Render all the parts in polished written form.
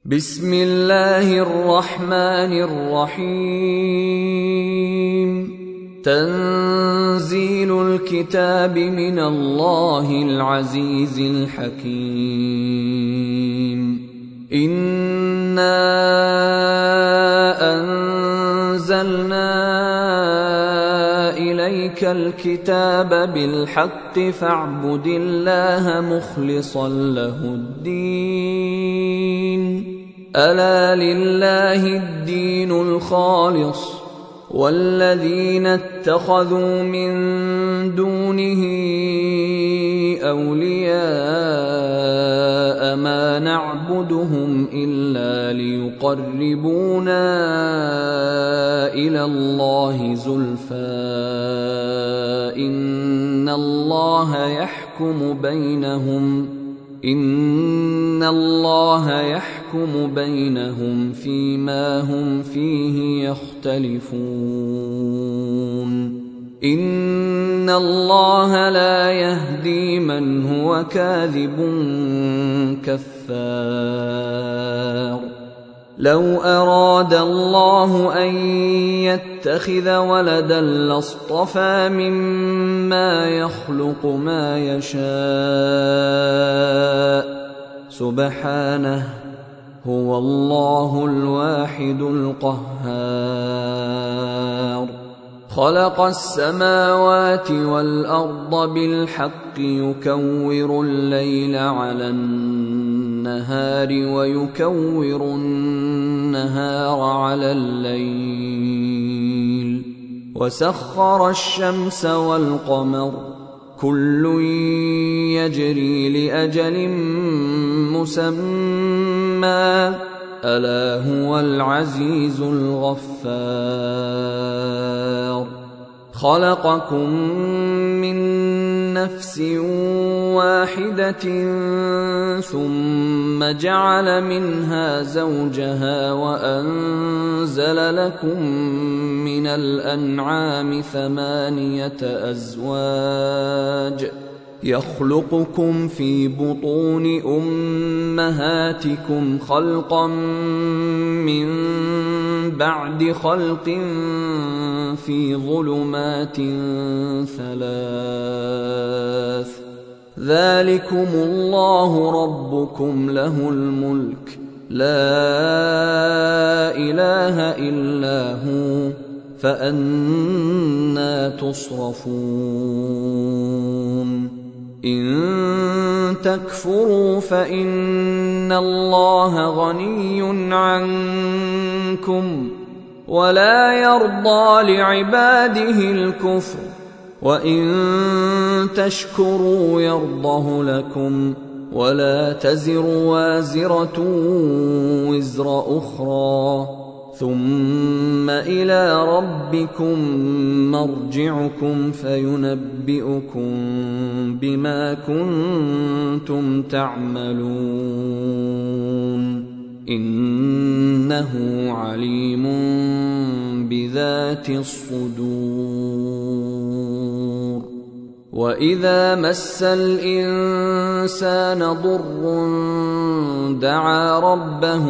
بسم الله الرحمن الرحيم. تنزيل الكتاب من الله العزيز الحكيم. إنا أنزلنا إليك الكتاب بالحق فاعبد الله مخلصا له الدين. ألا لله الدين الخالص والذين اتخذوا من دونه أولياء ما نعبدهم إلا ليقربونا إلى الله زلفى إن الله يحكم بينهم فيما هم فيه يختلفون. إن الله لا يهدي من هو كاذب كفار. لو أراد الله أن يتخذ ولدا لاصطفى مما يخلق ما يشاء سبحانه هو الله الواحد القهار. خلق السماوات والأرض بالحق يكور الليل على النهار ويكور النهار على الليل وسخر الشمس والقمر كل يجري لأجل مسمى ألا هو العزيز الغفار. خلقكم من نفس واحدة ثم جعل منها زوجها وأنزل لكم من الأنعام 8 أزواج يخلقكم في بطون أمهاتكم خلقا من بعد خلق في ظلمات 3 ذلكم الله ربكم له الملك لا إله إلا هو فأنى تصرفون. إن تكفروا فإن الله غني عنكم ولا يرضى لعباده الكفر وإن تشكروا يرضه لكم ولا تزر وازرة وزر أخرى ثم إلى ربكم مرجعكم فينبئكم بما كنتم تعملون إنه عليم بذات الصدور. وإذا مس الإنسان ضر دعا ربه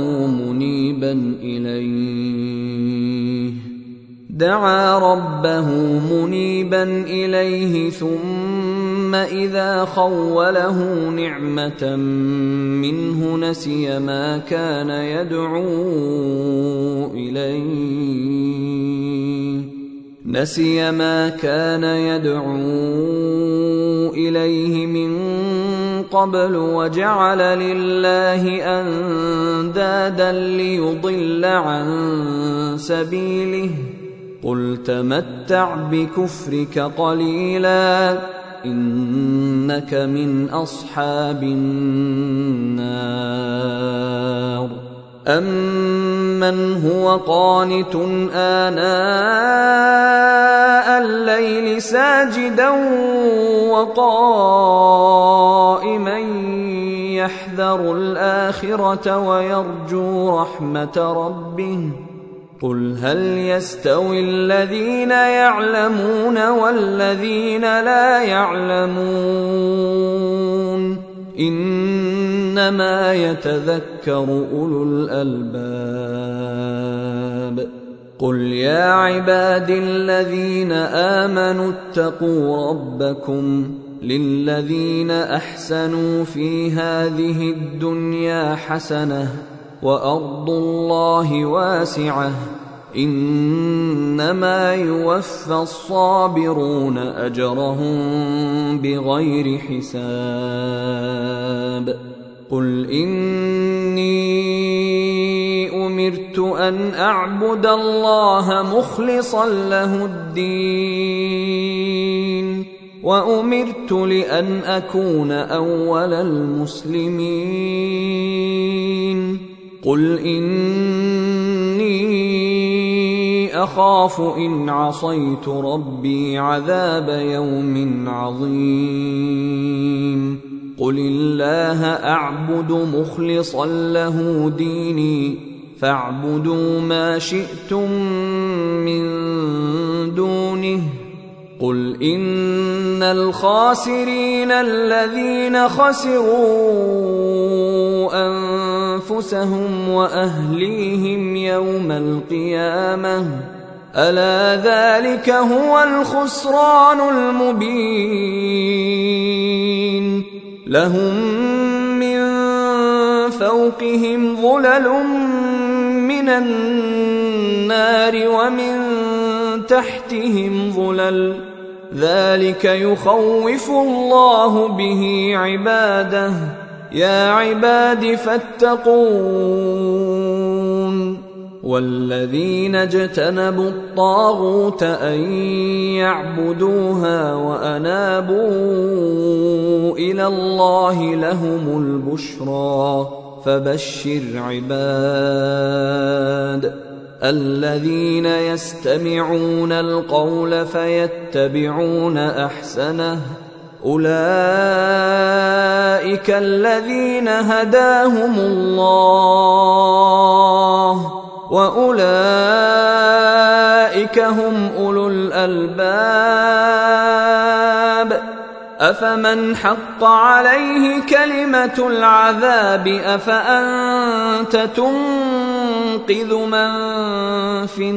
منيبا إليه ثم إذا خوله نعمة منه نسي ما كان يدعو إليه من قبل وجعل لله أندادا ليضل عن سبيله قل تمتع بكفرك قليلا إنك من أصحاب النار. أمن هو قانت آناء الليل ساجدا وقائما يحذر الآخرة ويرجو رحمة ربه قل هل يستوي الذين يعلمون والذين لا يعلمون إنما يتذكر أولو الألباب. قل يا عبادي الذين آمنوا اتقوا ربكم للذين أحسنوا في هذه الدنيا حسنة وأرض الله واسعة إنما يوفى الصابرون أجرهم بغير حساب. قل إني أمرت أن أعبد الله مخلصا له الدين وأمرت لأن أكون أول المسلمين. قل إني أخاف إن عصيت ربي عذاب يوم عظيم. قل الله أعبد مخلصا له ديني فاعبدوا ما شئتم من دونه. قل إن الخاسرين الذين خسروا أنفسهم وأهليهم يوم القيامة ألا ذلك هو الخسران المبين. لهم من فوقهم ظلل من النار ومن تحتهم ظلل ذلك يخوف الله به عباده. يا عباد فاتقون. والذين اجتنبوا الطاغوت أن يعبدوها وأنابوا إلى الله لهم البشرى. فبشر عباد الذين يستمعون القول فيتبعون أحسنه أولئك الذين هداهم الله وأولئك هم أولو الألباب. أفمن حق عليه كلمة العذاب أفأنت تنقذ من في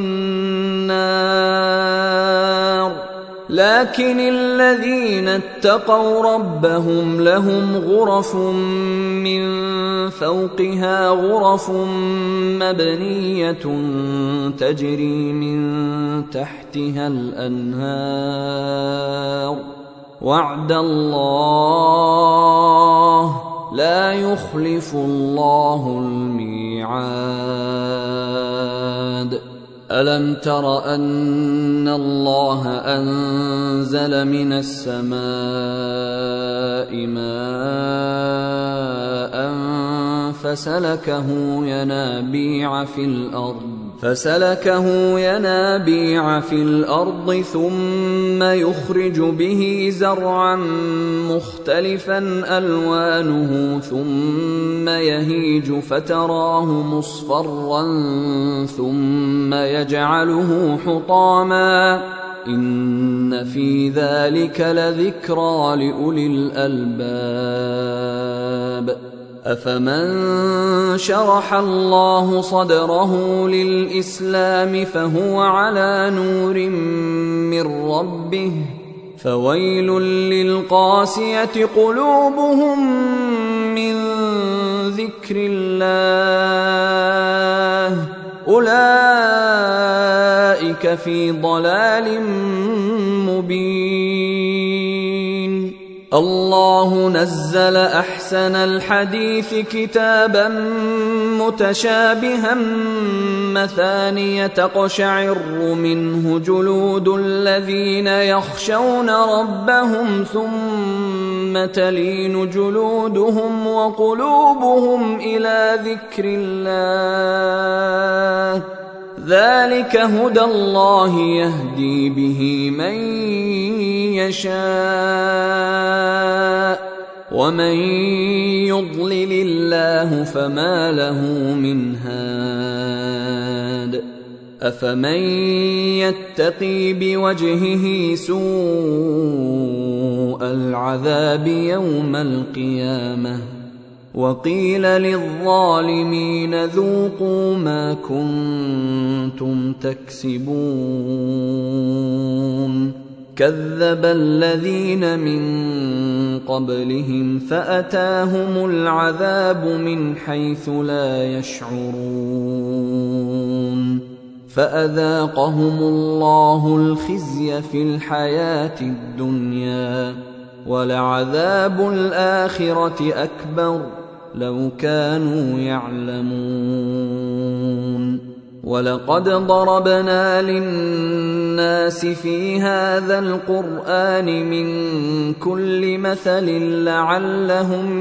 النار. لكن الذين اتقوا ربهم لهم غرف من فوقها غرف مبنية تجري من تحتها الأنهار. وعد الله لا يخلف الله الميعاد. ألم تر أن الله أنزل من السماء ماء فسلكه ينابيع في الأرض ثم يخرج به زرعا مختلفا ألوانه ثم يهيج فتراه مصفرا ثم يجعله حطاما إن في ذلك لذكرى لأولي الألباب. أفمن شرح الله صدره للإسلام فهو على نور من ربه فويل للقاسية قلوبهم من ذكر الله أولئك في ضلال مبين. الله نزل أحسن الحديث كتابا متشابها مثانية تقشعر منه جلود الذين يخشون ربهم ثم تلين جلودهم وقلوبهم إلى ذكر الله ذلك هدى الله يهدي به من يشاء ومن يضلل الله فما له من هاد. أفمن يتقي بوجهه سوء العذاب يوم القيامة وقيل للظالمين ذوقوا ما كنتم تكسبون كذب الذين من قبلهم فأتاهم العذاب من حيث لا يشعرون فأذاقهم الله الخزي في الحياة الدنيا ولعذاب الآخرة أكبر لو كانوا يعلمون ولقد ضربنا للناس في هذا القرآن من كل مثل لعلهم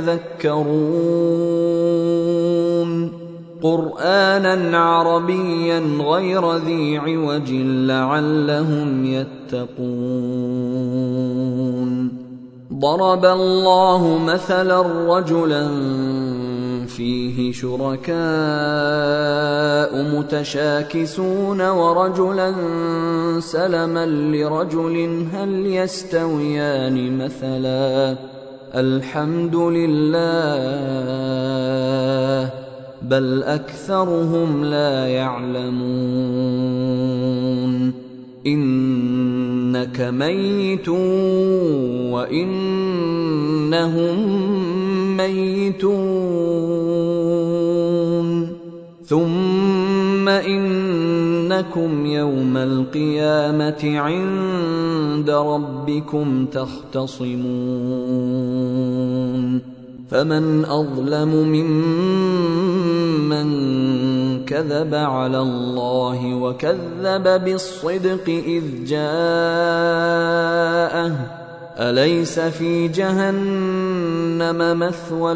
يتذكرون قرآنا عربيا غير ذي عوج لعلهم يتقون ضرب الله مثلا رجلا فيه شركاء متشاكسون ورجلا سلما لرجل هل يستويان مثلا الحمد لله بل أكثرهم لا يعلمون إنك ميت وإنهم ميتون ثم إنكم يوم القيامة عند ربكم تختصمون فمن أظلم ممن كذب على الله وكذب بالصدق إذ جاءه أليس في جهنم مثوى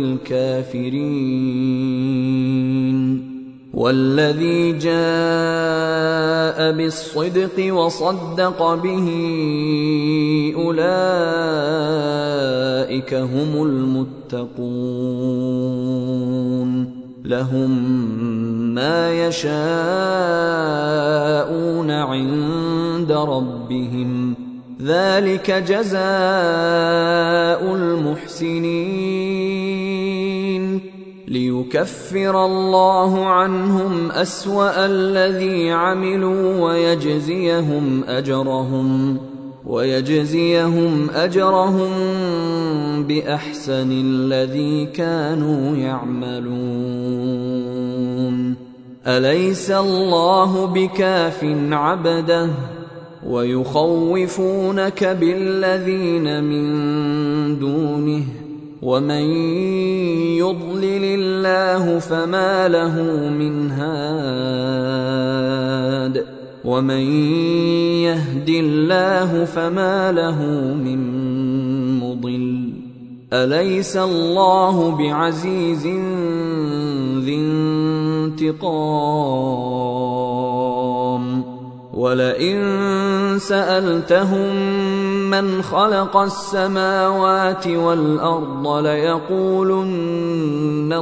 للكافرين والذي جاء بالصدق وصدق به أولئك هم المتقون لهم ما يشاءون عند ربهم ذلك جزاء المحسنين ليكفر الله عنهم أسوأ الذي عملوا ويجزيهم أجرهم بأحسن الذي كانوا يعملون أليس الله بكاف عبده ويخوفونك بالذين من دونه ومن يضلل الله فما له من هاد ومن يهد الله فما له من مضل أليس الله بعزيز ذي انتقام ولئن سألتهم من خلق السماوات والأرض ليقولن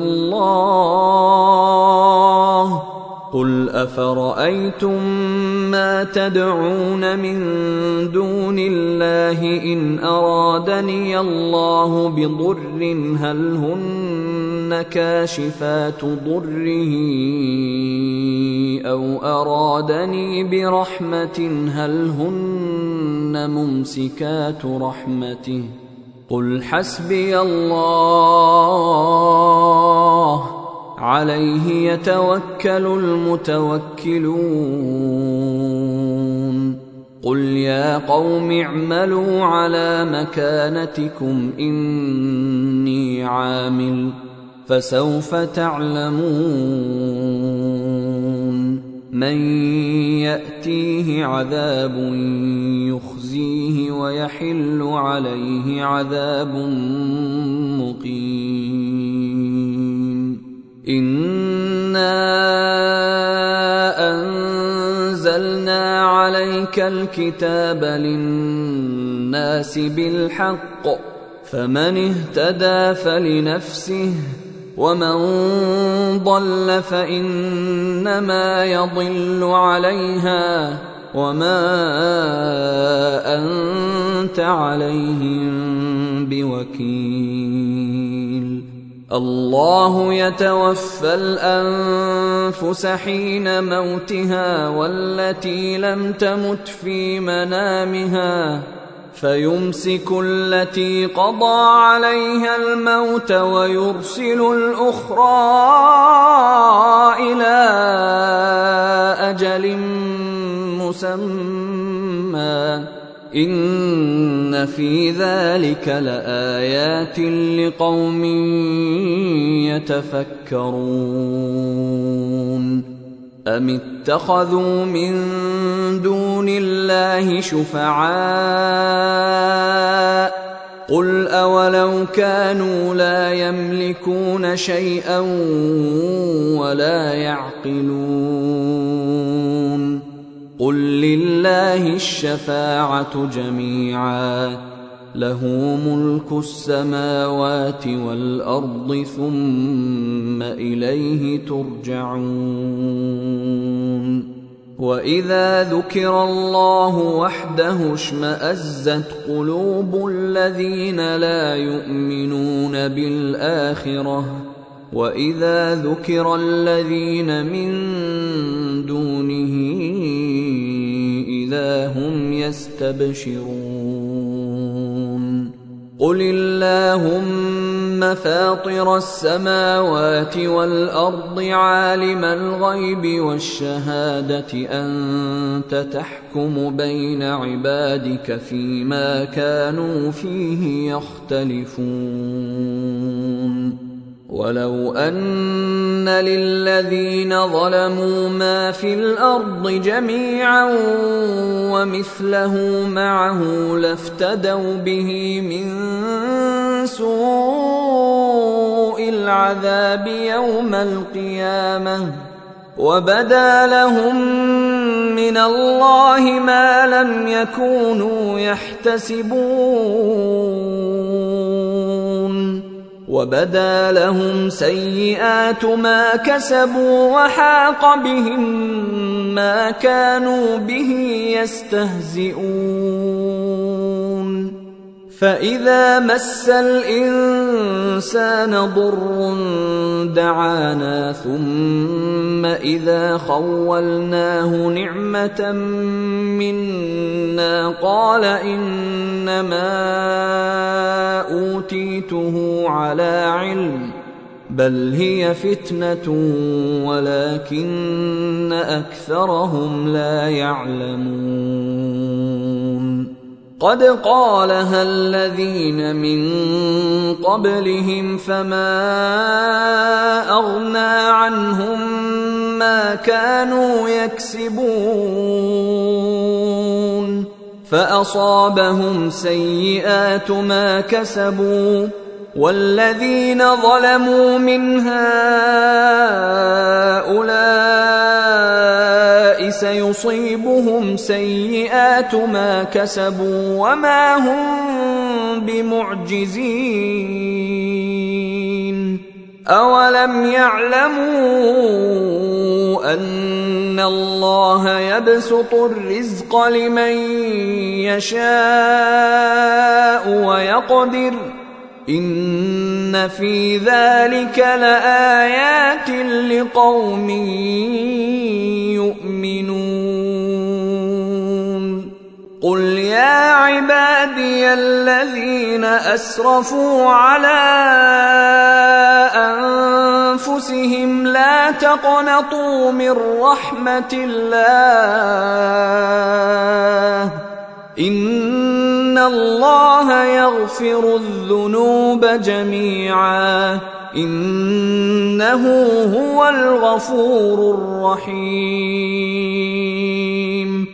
الله قل أفرأيتم ما تدعون من دون الله إن أرادني الله بضر هل هن كاشفات ضره أو أرادني برحمة هل هن ممسكات رحمته قل حسبي الله عليه يتوكل المتوكلون قل يا قوم اعملوا على مكانتكم إني عامل فسوف تعلمون من يأتيه عذاب يخزيه ويحل عليه عذاب مقيم إنا أنزلنا عليك الكتاب للناس بالحق فمن اهتدى فلنفسه ومن ضل فإنما يضل عليها وما أنت عليهم بوكيل. الله يتوفى الأنفس حين موتها والتي لم تمت في منامها فيمسك التي قضى عليها الموت ويرسل الأخرى إلى أجل مسمى إن في ذلك لآيات لقوم يتفكرون. أم اتخذوا من دون الله شفعاء قل أولو كانوا لا يملكون شيئا ولا يعقلون قل لله الشفاعة جميعا له ملك السماوات والأرض ثم إليه ترجعون. وإذا ذكر الله وحده اشمأزت قلوب الذين لا يؤمنون بالآخرة وإذا ذكر الذين من دونه إذا هم يستبشرون. قل اللهم فاطر السماوات والأرض عالم الغيب والشهادة أنت تحكم بين عبادك فيما كانوا فيه يختلفون. ولو أن للذين ظلموا ما في الأرض جميعا ومثله معه لافتدوا به من سوء العذاب يوم القيامة وبدا لهم من الله ما لم يكونوا يحتسبون وبدا لهم سيئات ما كسبوا وحاق بهم ما كانوا به يستهزئون. فإذا مس الإنسان ضر دعانا ثم إذا خولناه نعمة منا قال إنما أوتيته على علم بل هي فتنة ولكن أكثرهم لا يعلمون. قد قالها الذين من قبلهم فما أغنى عنهم ما كانوا يكسبون فأصابهم سيئات ما كسبوا والذين ظلموا من هؤلاء سيصيبهم سيئات ما كسبوا وما هم بمعجزين. أولم يعلموا أن الله يبسط الرزق لمن يشاء ويقدر إن في ذلك لآيات لقوم يؤمنون. قل يا عبادي الذين أسرفوا على أنفسهم لا تقنطوا من رحمة الله إن الله يغفر الذنوب جميعا إنه هو الغفور الرحيم.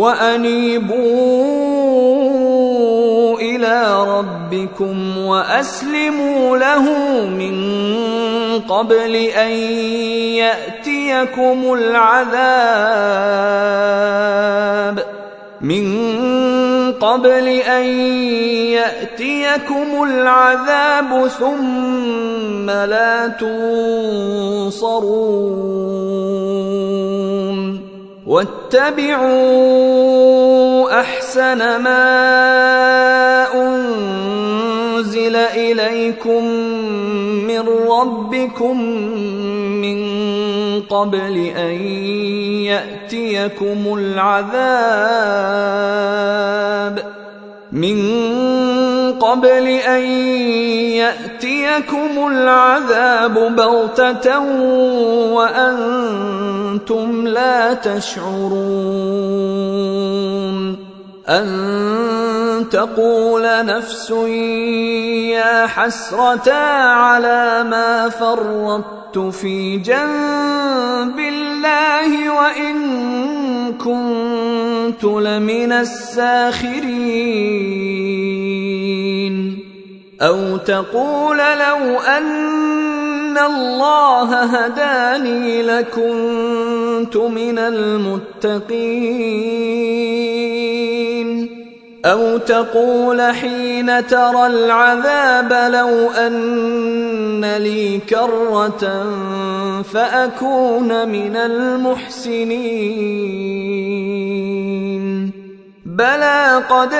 وأنيبوا إلى ربكم وأسلموا له من قبل أن يأتيكم العذاب قبل أن يأتيكم العذاب ثم لا تنصرون واتبعوا أحسن ما أنزل إليكم من ربكم من قبل أن يأتيكم العذاب بغتة وأنتم لا تشعرون أن تقول نفس يا حسرة على ما فرطت في جنب الله وإن كنت لمن الساخرين أو تقول لو أن الله هداني لكنت من المتقين أو تقول حين ترى العذاب لو أن لي كرة فأكون من المحسنين بلى قد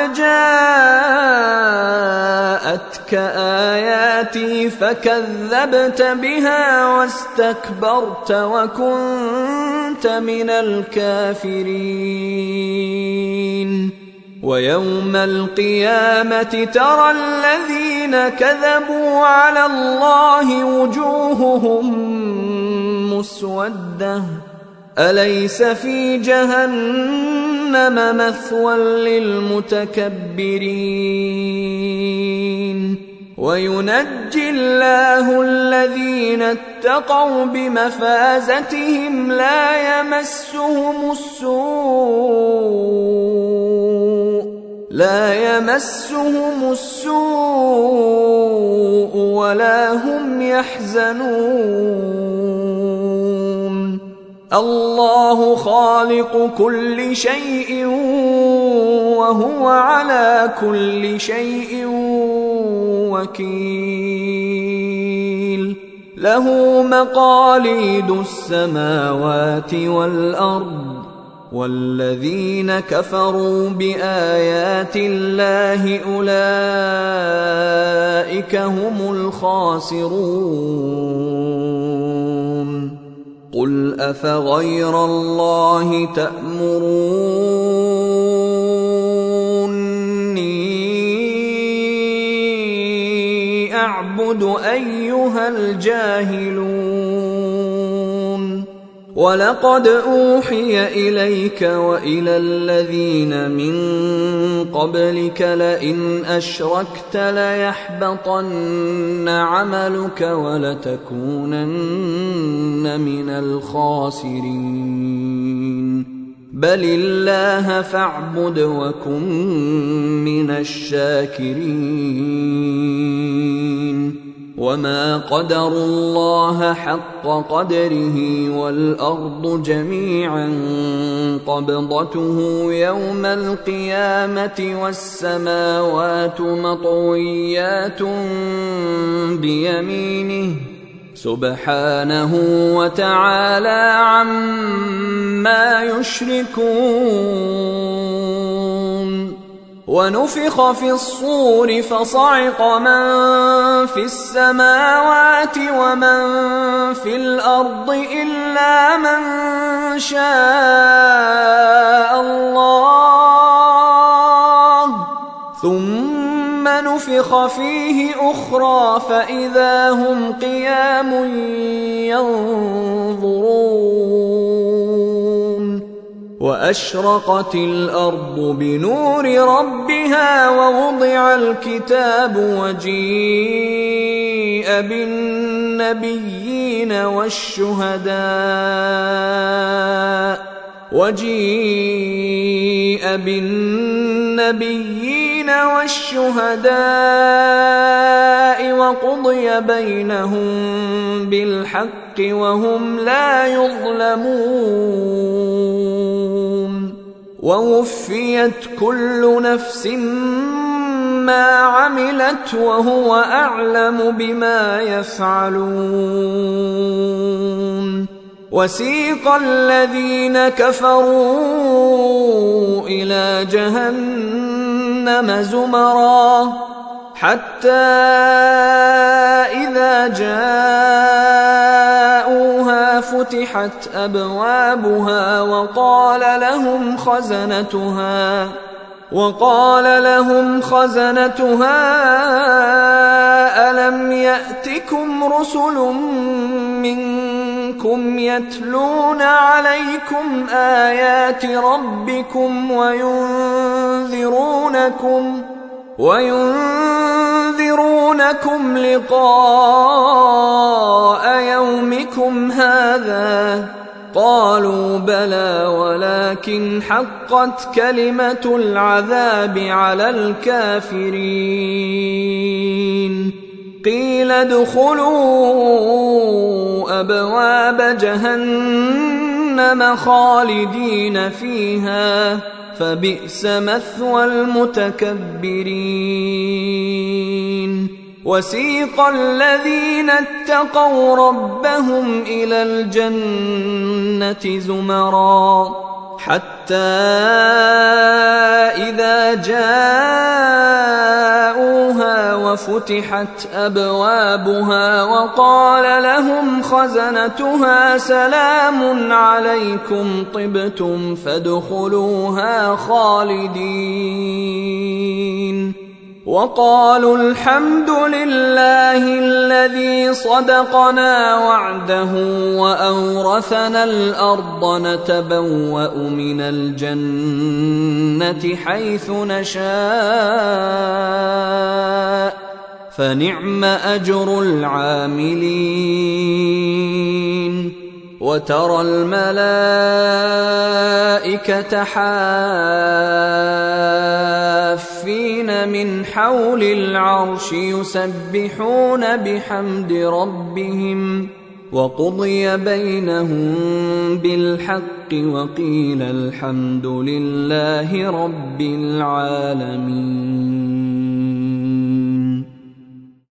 جاءتك آياتي فكذبت بها واستكبرت وكنت من الكافرين ويوم القيامة ترى الذين كذبوا على الله وجوههم مسودة أليس في جهنم مثوى للمتكبرين وينجي الله الذين اتقوا بمفازتهم لا يمسهم السوء ولا هم يحزنون الله خالق كل شيء وهو على كل شيء وكيل له مقاليد السماوات والأرض والذين كفروا بآيات الله أولئك هم الخاسرون قل أفغير الله تأمروني أعبد أيها الجاهلون ولقد أوحي إليك وإلى الذين من قبلك لئن أشركت ليحبطن عملك ولتكونن من الخاسرين بل الله فاعبد وكن من الشاكرين وما قدروا الله حق قدره والأرض جميعا قبضته يوم القيامة والسماوات مطويات بيمينه سبحانه وتعالى عما يشركون ونفخ في الصور فصعق من في السماوات ومن في الأرض إلا من شاء الله ثم نفخ فيه أخرى فإذا هم قيام ينظرون وأشرقت الأرض بنور ربها ووضع الكتاب وجيء بالنبيين والشهداء وقضي بينهم بالحق وهم لا يظلمون ووفيت كل نفس ما عملت وهو أعلم بما يفعلون. وسيق الذين كفروا إلى جهنم زمرا حتى إذا جاءوها فتحت أبوابها وقال لهم خزنتها ألم يأتكم رسل منكم يتلون عليكم آيات ربكم وينذرونكم لقاء يومكم هذا؟ قالوا بلى ولكن حقت كلمة العذاب على الكافرين. قيل ادخلوا أبواب جهنم خالدين فيها فبئس مثوى المتكبرين. وسيق الذين اتقوا ربهم إلى الجنة زمرا حتى إذا جاءوها وفتحت أبوابها وقال لهم خزنتها سلام عليكم طبتم فادخلوها خالدين. وقالوا الحمد لله الذي صدقنا وعده وأورثنا الأرض نتبوأ من الجنة حيث نشاء فنعم أجر العاملين. وترى الملائكة حافين من حول العرش يسبحون بحمد ربهم وقضي بينهم بالحق وقيل الحمد لله رب العالمين.